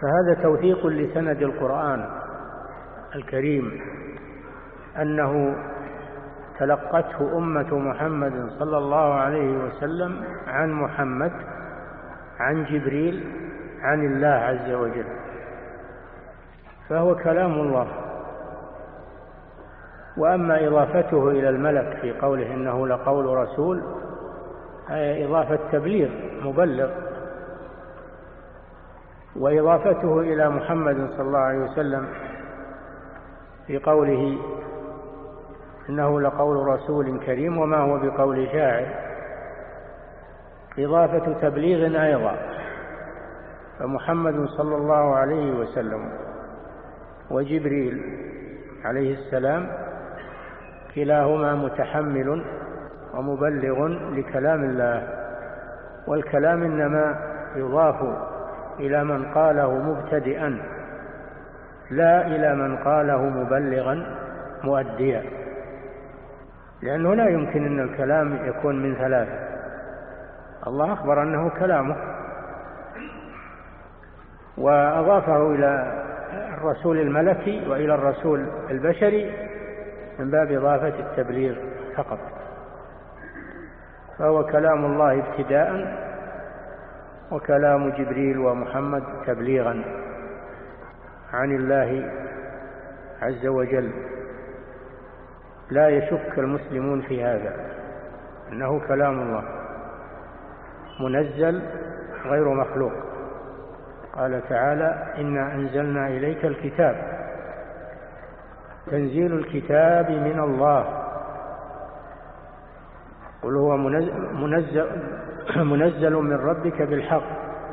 فهذا توثيق لسند القرآن الكريم أنه تلقته أمة محمد صلى الله عليه وسلم عن محمد عن جبريل عن الله عز وجل، فهو كلام الله. وأما إضافته إلى الملك في قوله إنه لقول رسول، هي إضافة تبليغ مبلغ، وإضافته إلى محمد صلى الله عليه وسلم في قوله إنه لقول رسول كريم وما هو بقول شاعر إضافة تبليغ أيضا. فمحمد صلى الله عليه وسلم وجبريل عليه السلام كلاهما متحمل ومبلغ لكلام الله، والكلام إنما يضاف إلى من قاله مبتدئا لا إلى من قاله مبلغا مؤديا، لأنه لا يمكن أن الكلام يكون من ثلاثة. الله أخبر أنه كلامه وأضافه إلى الرسول الملكي وإلى الرسول البشري من باب إضافة التبليغ فقط. فهو كلام الله ابتداء، وكلام جبريل ومحمد تبليغا عن الله عز وجل. لا يشك المسلمون في هذا، أنه كلام الله منزل غير مخلوق. قال تعالى إنا أنزلنا إليك الكتاب تنزيل الكتاب من الله، قل هو منزل من ربك بالحق.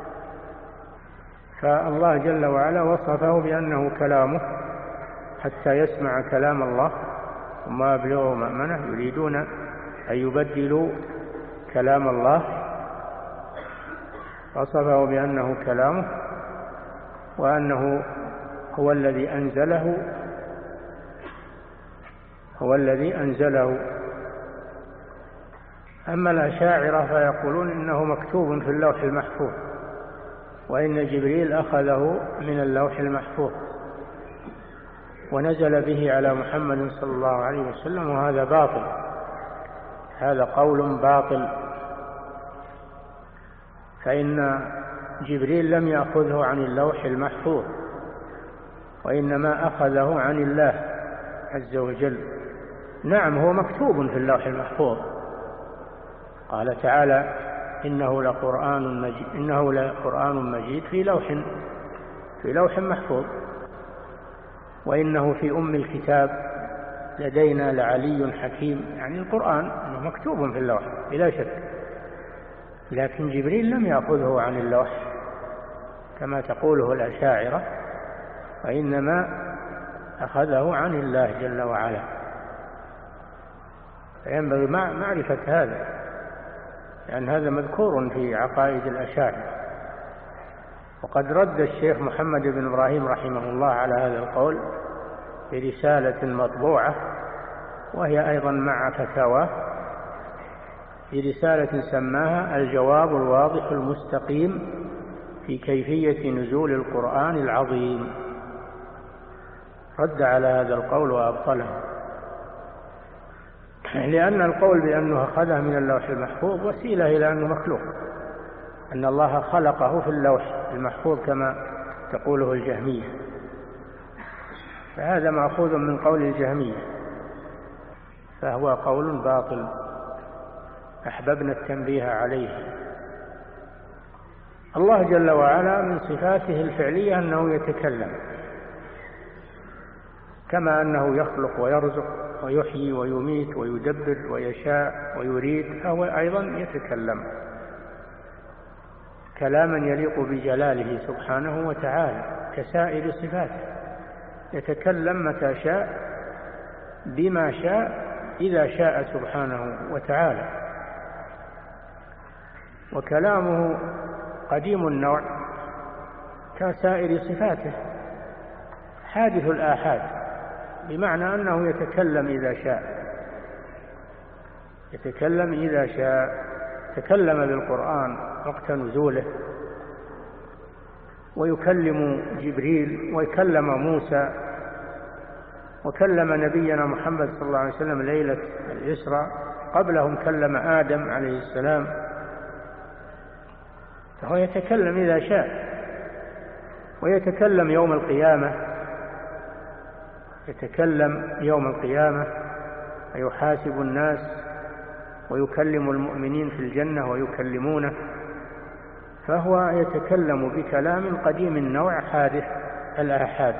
فالله جل وعلا وصفه بأنه كلامه حتى يسمع كلام الله وما يبلغه مأمنه، يريدون أن يبدلوا كلام الله، وصفه بأنه كلامه وأنه هو الذي أنزله. أما الأشاعرة فيقولون إنه مكتوب في اللوح المحفوظ، وإن جبريل أخذه من اللوح المحفوظ ونزل به على محمد صلى الله عليه وسلم، وهذا باطل، هذا قول باطل. فإن جبريل لم يأخذه عن اللوح المحفوظ، وإنما أخذه عن الله عز وجل. نعم هو مكتوب في اللوح المحفوظ، قال تعالى إنه لقرآن مجيد في لوح محفوظ، وإنه في أم الكتاب لدينا لعلي حكيم، يعني القرآن مكتوب في اللوح بلا شك. لكن جبريل لم يأخذه عن اللوح كما تقوله الأشاعرة، وإنما أخذه عن الله جل وعلا. فينبغي معرفة هذا، لأن هذا مذكور في عقائد الأشاعرة. وقد رد الشيخ محمد بن إبراهيم رحمه الله على هذا القول في رسالة مطبوعة، وهي أيضا مع فتاواه، في رسالة سماها الجواب الواضح المستقيم في كيفية نزول القرآن العظيم. رد على هذا القول وأبطله، لأن القول بأنه أخذه من اللوح المحفوظ وسيلة إلى أنه مخلوق، أن الله خلقه في اللوح المحفوظ كما تقوله الجهمية، فهذا مأخوذ من قول الجهمية، فهو قول باطل أحببنا التنبيه عليه. الله جل وعلا من صفاته الفعلية أنه يتكلم، كما أنه يخلق ويرزق ويحيي ويميت ويدبر ويشاء ويريد، فهو أيضا يتكلم كلاما يليق بجلاله سبحانه وتعالى كسائر صفاته، يتكلم متى شاء بما شاء إذا شاء سبحانه وتعالى. وكلامه قديم النوع كسائر صفاته، حادث الآحاد، بمعنى أنه يتكلم إذا شاء. تكلم بالقرآن وقت نزوله، ويكلم جبريل ويكلم موسى وكلم نبينا محمد صلى الله عليه وسلم ليلة الإسراء، قبلهم كلم آدم عليه السلام، فهو يتكلم إذا شاء، ويتكلم يوم القيامة، يتكلم يوم القيامة ويحاسب الناس ويكلم المؤمنين في الجنة ويكلمونه، فهو يتكلم بكلام قديم النوع حادث الآحاد.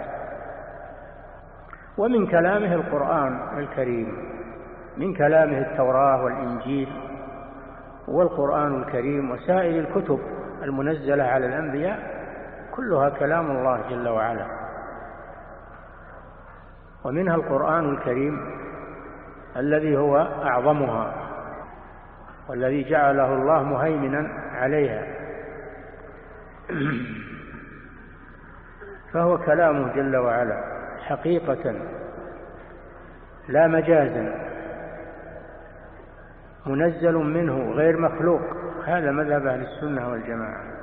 ومن كلامه القرآن الكريم، من كلامه التوراة والإنجيل والقرآن الكريم وسائر الكتب المنزلة على الأنبياء، كلها كلام الله جل وعلا. ومنها القرآن الكريم الذي هو أعظمها والذي جعله الله مهيمنا عليها، فهو كلامه جل وعلا حقيقة لا مجازا، منزل منه غير مخلوق. هذا مذهب أهل السنة والجماعة.